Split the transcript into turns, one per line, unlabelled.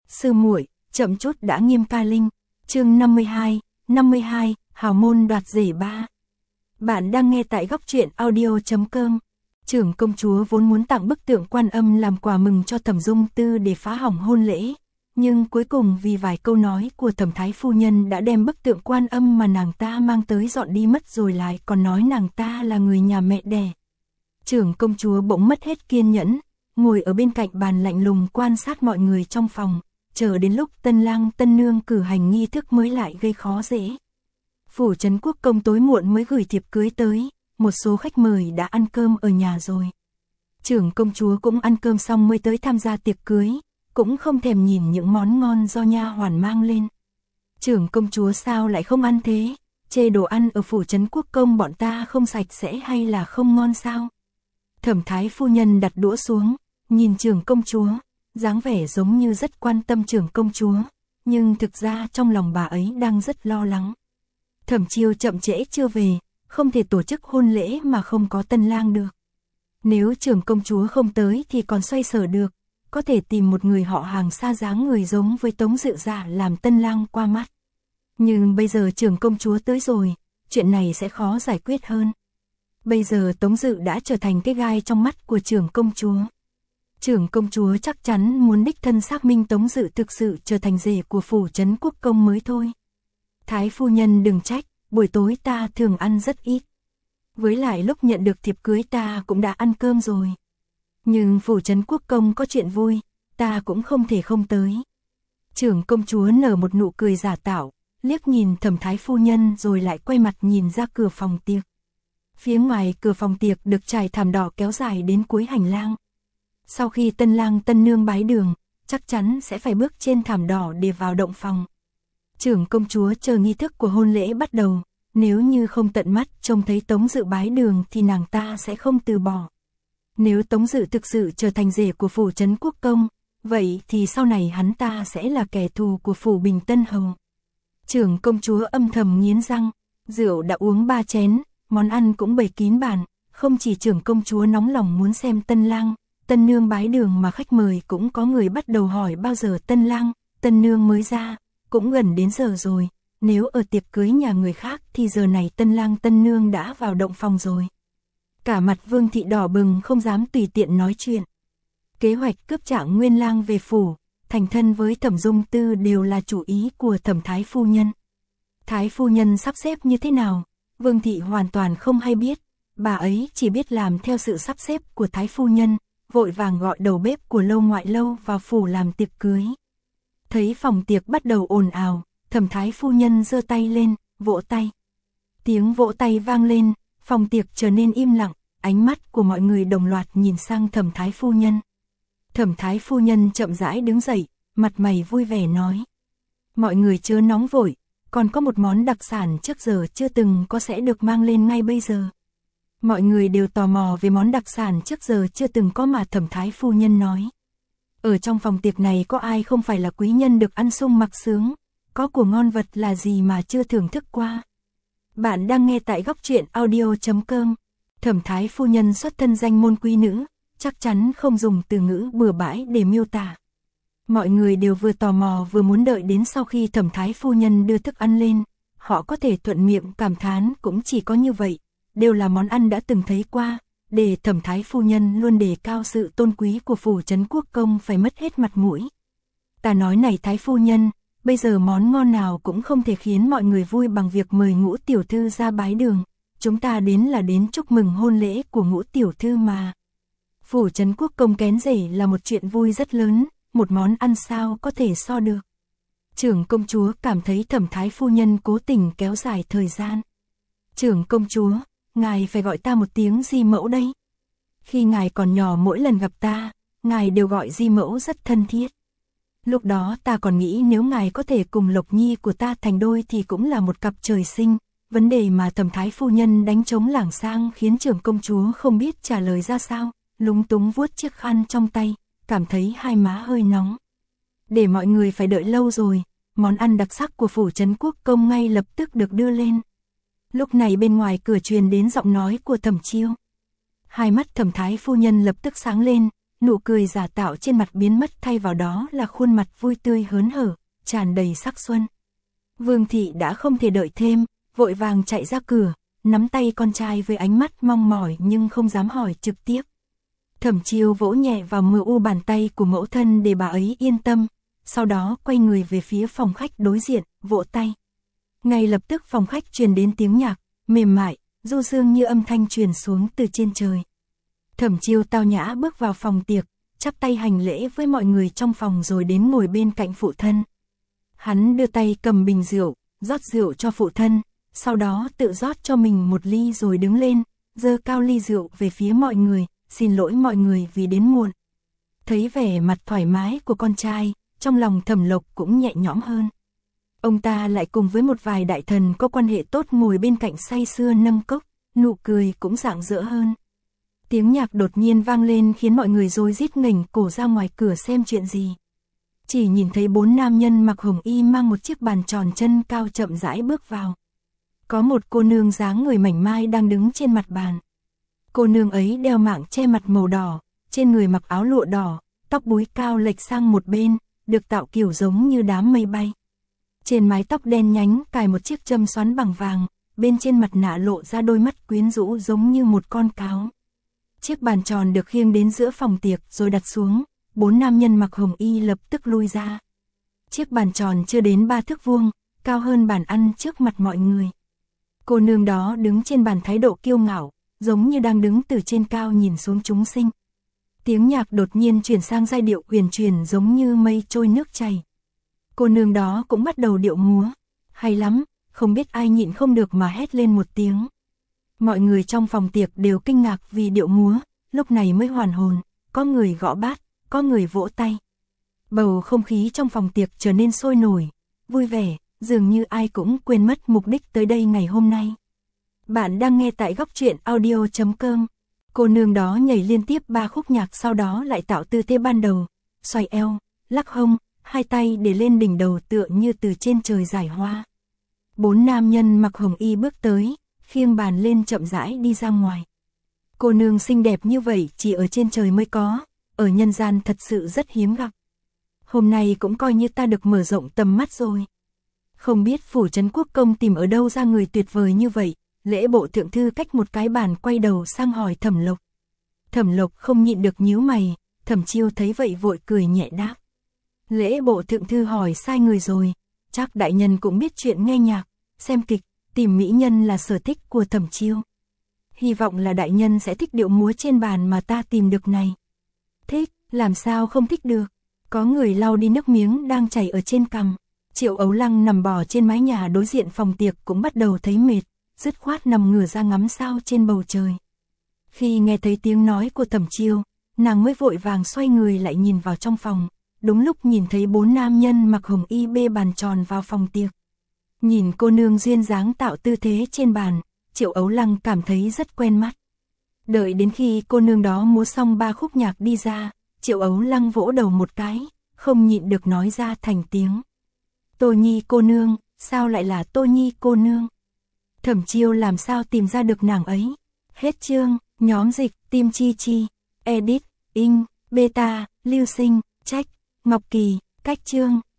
Sư muội, chậm chút đã nghiêm ca linh. Chương 52, hào môn đoạt rể 3. Bạn đang nghe tại góc truyện audio.com. Trưởng công chúa vốn muốn tặng bức tượng Quan Âm làm quà mừng cho Thẩm Dung Tư để phá hỏng hôn lễ, nhưng cuối cùng vì vài câu nói của Thẩm thái phu nhân đã đem bức tượng Quan Âm mà nàng ta mang tới dọn đi mất, rồi lại còn nói nàng ta là người nhà mẹ đẻ. Trưởng công chúa bỗng mất hết kiên nhẫn, ngồi ở bên cạnh bàn lạnh lùng quan sát mọi người trong phòng, chờ đến lúc tân lang tân nương cử hành nghi thức mới lại gây khó dễ. Phủ Trấn Quốc công tối muộn mới gửi thiệp cưới tới, một số khách mời đã ăn cơm ở nhà rồi. Trưởng công chúa cũng ăn cơm xong mới tới tham gia tiệc cưới, cũng không thèm nhìn những món ngon do nha hoàn mang lên. Trưởng công chúa sao lại không ăn thế, chê đồ ăn ở Phủ Trấn Quốc công bọn ta không sạch sẽ hay là không ngon sao? Thẩm thái phu nhân đặt đũa xuống, nhìn trưởng công chúa, dáng vẻ giống như rất quan tâm trưởng công chúa, nhưng thực ra trong lòng bà ấy đang rất lo lắng. Thẩm Chiêu chậm trễ chưa về, không thể tổ chức hôn lễ mà không có tân lang được. Nếu trưởng công chúa không tới thì còn xoay sở được, có thể tìm một người họ hàng xa dáng người giống với Tống Dự Dạ làm tân lang qua mắt. Nhưng bây giờ trưởng công chúa tới rồi, chuyện này sẽ khó giải quyết hơn. Bây giờ Tống Dự đã trở thành cái gai trong mắt của trưởng công chúa. Trưởng công chúa chắc chắn muốn đích thân xác minh Tống Dự thực sự trở thành rể của Phủ Trấn Quốc công mới thôi. Thái phu nhân đừng trách, buổi tối ta thường ăn rất ít. Với lại lúc nhận được thiệp cưới ta cũng đã ăn cơm rồi. Nhưng Phủ Trấn Quốc công có chuyện vui, ta cũng không thể không tới. Trưởng công chúa nở một nụ cười giả tạo, liếc nhìn Thẩm thái phu nhân rồi lại quay mặt nhìn ra cửa phòng tiệc. Phía ngoài cửa phòng tiệc được trải thảm đỏ kéo dài đến cuối hành lang. Sau khi tân lang tân nương bái đường, chắc chắn sẽ phải bước trên thảm đỏ để vào động phòng. Trưởng công chúa chờ nghi thức của hôn lễ bắt đầu, nếu như không tận mắt trông thấy Tống Dự bái đường thì nàng ta sẽ không từ bỏ. Nếu Tống Dự thực sự trở thành rể của Phủ Trấn Quốc công, vậy thì sau này hắn ta sẽ là kẻ thù của Phủ Bình Tân Hầu. Trưởng công chúa âm thầm nghiến răng, rượu đã uống 3 chén, món ăn cũng bày kín bàn, không chỉ trưởng công chúa nóng lòng muốn xem tân lang, tân nương bái đường mà khách mời cũng có người bắt đầu hỏi bao giờ tân lang, tân nương mới ra, cũng gần đến giờ rồi, nếu ở tiệc cưới nhà người khác thì giờ này tân lang tân nương đã vào động phòng rồi. Cả mặt Vương thị đỏ bừng không dám tùy tiện nói chuyện. Kế hoạch cướp Trạng Nguyên lang về phủ, thành thân với Thẩm Dung Tư đều là chủ ý của Thẩm thái phu nhân. Thái phu nhân sắp xếp như thế nào, Vương thị hoàn toàn không hay biết, bà ấy chỉ biết làm theo sự sắp xếp của thái phu nhân, vội vàng gọi đầu bếp của Lâu Ngoại Lâu vào phủ làm tiệc cưới. Thấy phòng tiệc bắt đầu ồn ào, Thẩm thái phu nhân giơ tay lên, vỗ tay. Tiếng vỗ tay vang lên, phòng tiệc trở nên im lặng, ánh mắt của mọi người đồng loạt nhìn sang Thẩm thái phu nhân. Thẩm thái phu nhân chậm rãi đứng dậy, mặt mày vui vẻ nói: mọi người chớ nóng vội, còn có một món đặc sản trước giờ chưa từng có sẽ được mang lên ngay bây giờ. Mọi người đều tò mò về món đặc sản trước giờ chưa từng có mà Thẩm thái phu nhân nói. Ở trong phòng tiệc này có ai không phải là quý nhân được ăn sung mặc sướng, có của ngon vật là gì mà chưa thưởng thức qua. Bạn đang nghe tại góc truyện audio.com. Thẩm thái phu nhân xuất thân danh môn quý nữ, chắc chắn không dùng từ ngữ bừa bãi để miêu tả. Mọi người đều vừa tò mò vừa muốn đợi đến sau khi Thẩm thái phu nhân đưa thức ăn lên, họ có thể thuận miệng cảm thán cũng chỉ có như vậy, đều là món ăn đã từng thấy qua, để Thẩm thái phu nhân luôn đề cao sự tôn quý của Phủ Trấn Quốc công phải mất hết mặt mũi. Ta nói này thái phu nhân, bây giờ món ngon nào cũng không thể khiến mọi người vui bằng việc mời Ngũ tiểu thư ra bái đường, chúng ta đến là đến chúc mừng hôn lễ của Ngũ tiểu thư mà. Phủ Trấn Quốc công kén rể là một chuyện vui rất lớn, một món ăn sao có thể so được. Trưởng công chúa cảm thấy Thẩm thái phu nhân cố tình kéo dài thời gian. Trưởng công chúa, ngài phải gọi ta một tiếng di mẫu đây. Khi ngài còn nhỏ mỗi lần gặp ta, ngài đều gọi di mẫu rất thân thiết. Lúc đó ta còn nghĩ nếu ngài có thể cùng Lộc Nhi của ta thành đôi thì cũng là một cặp trời sinh. Vấn đề mà Thẩm thái phu nhân đánh trống lảng sang khiến trưởng công chúa không biết trả lời ra sao, lúng túng vuốt chiếc khăn trong tay, cảm thấy hai má hơi nóng. Để mọi người phải đợi lâu rồi, món ăn đặc sắc của Phủ Trấn Quốc công ngay lập tức được đưa lên. Lúc này bên ngoài cửa truyền đến giọng nói của Thẩm Chiêu. Hai mắt Thẩm thái phu nhân lập tức sáng lên, nụ cười giả tạo trên mặt biến mất thay vào đó là khuôn mặt vui tươi hớn hở, tràn đầy sắc xuân. Vương thị đã không thể đợi thêm, vội vàng chạy ra cửa, nắm tay con trai với ánh mắt mong mỏi nhưng không dám hỏi trực tiếp. Thẩm Chiêu vỗ nhẹ vào mờ u bàn tay của mẫu thân để bà ấy yên tâm, sau đó quay người về phía phòng khách đối diện, vỗ tay. Ngay lập tức phòng khách truyền đến tiếng nhạc, mềm mại, du dương như âm thanh truyền xuống từ trên trời. Thẩm Chiêu tao nhã bước vào phòng tiệc, chắp tay hành lễ với mọi người trong phòng rồi đến ngồi bên cạnh phụ thân. Hắn đưa tay cầm bình rượu, rót rượu cho phụ thân, sau đó tự rót cho mình một ly rồi đứng lên, giơ cao ly rượu về phía mọi người, xin lỗi mọi người vì đến muộn. Thấy vẻ mặt thoải mái của con trai, trong lòng Thẩm Lộc cũng nhẹ nhõm hơn. Ông ta lại cùng với một vài đại thần có quan hệ tốt ngồi bên cạnh say sưa nâng cốc, nụ cười cũng rạng rỡ hơn. Tiếng nhạc đột nhiên vang lên khiến mọi người rối rít nghênh cổ ra ngoài cửa xem chuyện gì. Chỉ nhìn thấy 4 nam nhân mặc hồng y mang một chiếc bàn tròn chân cao chậm rãi bước vào. Có một cô nương dáng người mảnh mai đang đứng trên mặt bàn. Cô nương ấy đeo mạng che mặt màu đỏ, trên người mặc áo lụa đỏ, tóc búi cao lệch sang một bên, được tạo kiểu giống như đám mây bay. Trên mái tóc đen nhánh cài một chiếc châm xoắn bằng vàng, bên trên mặt nạ lộ ra đôi mắt quyến rũ giống như một con cáo. Chiếc bàn tròn được khiêng đến giữa phòng tiệc rồi đặt xuống, 4 nam nhân mặc hồng y lập tức lui ra. Chiếc bàn tròn chưa đến 3 thước vuông, cao hơn bàn ăn trước mặt mọi người. Cô nương đó đứng trên bàn thái độ kiêu ngạo, giống như đang đứng từ trên cao nhìn xuống chúng sinh. Tiếng nhạc đột nhiên chuyển sang giai điệu huyền truyền giống như mây trôi nước chảy. Cô nương đó cũng bắt đầu điệu múa. Hay lắm, không biết ai nhịn không được mà hét lên một tiếng. Mọi người trong phòng tiệc đều kinh ngạc vì điệu múa, lúc này mới hoàn hồn, có người gõ bát, có người vỗ tay. Bầu không khí trong phòng tiệc trở nên sôi nổi, vui vẻ, dường như ai cũng quên mất mục đích tới đây ngày hôm nay. Bạn đang nghe tại góc truyện audio.com. Cô nương đó nhảy liên tiếp 3 khúc nhạc sau đó lại tạo tư thế ban đầu, xoay eo, lắc hông, hai tay để lên đỉnh đầu tựa như từ trên trời giải hoa. 4 nam nhân mặc hồng y bước tới, khiêng bàn lên chậm rãi đi ra ngoài. Cô nương xinh đẹp như vậy chỉ ở trên trời mới có, ở nhân gian thật sự rất hiếm gặp. Hôm nay cũng coi như ta được mở rộng tầm mắt rồi. Không biết phủ trấn quốc công tìm ở đâu ra người tuyệt vời như vậy. Lễ bộ thượng thư cách một cái bàn quay đầu sang hỏi Thẩm Lộc. Thẩm Lộc không nhịn được nhíu mày, Thẩm Chiêu thấy vậy vội cười nhẹ đáp. Lễ bộ thượng thư hỏi sai người rồi, chắc đại nhân cũng biết chuyện nghe nhạc, xem kịch, tìm mỹ nhân là sở thích của Thẩm Chiêu. Hy vọng là đại nhân sẽ thích điệu múa trên bàn mà ta tìm được này. Thích, làm sao không thích được. Có người lau đi nước miếng đang chảy ở trên cằm. Triệu Ấu Lăng nằm bò trên mái nhà đối diện phòng tiệc cũng bắt đầu thấy mệt, dứt khoát nằm ngửa ra ngắm sao trên bầu trời. Khi nghe thấy tiếng nói của Thẩm Chiêu, nàng mới vội vàng xoay người lại nhìn vào trong phòng, đúng lúc nhìn thấy 4 nam nhân mặc hồng y bê bàn tròn vào phòng tiệc. Nhìn cô nương duyên dáng tạo tư thế trên bàn, Triệu Ấu Lăng cảm thấy rất quen mắt. Đợi đến khi cô nương đó múa xong 3 khúc nhạc đi ra, Triệu Ấu Lăng vỗ đầu một cái, không nhịn được nói ra thành tiếng. Tô Nhi cô nương, sao lại là Tô Nhi cô nương? Thẩm Chiêu làm sao tìm ra được nàng ấy? Hết chương, nhóm dịch, Tim Chi Chi, edit, in, beta, lưu sinh, trách, Ngọc Kỳ, cách chương.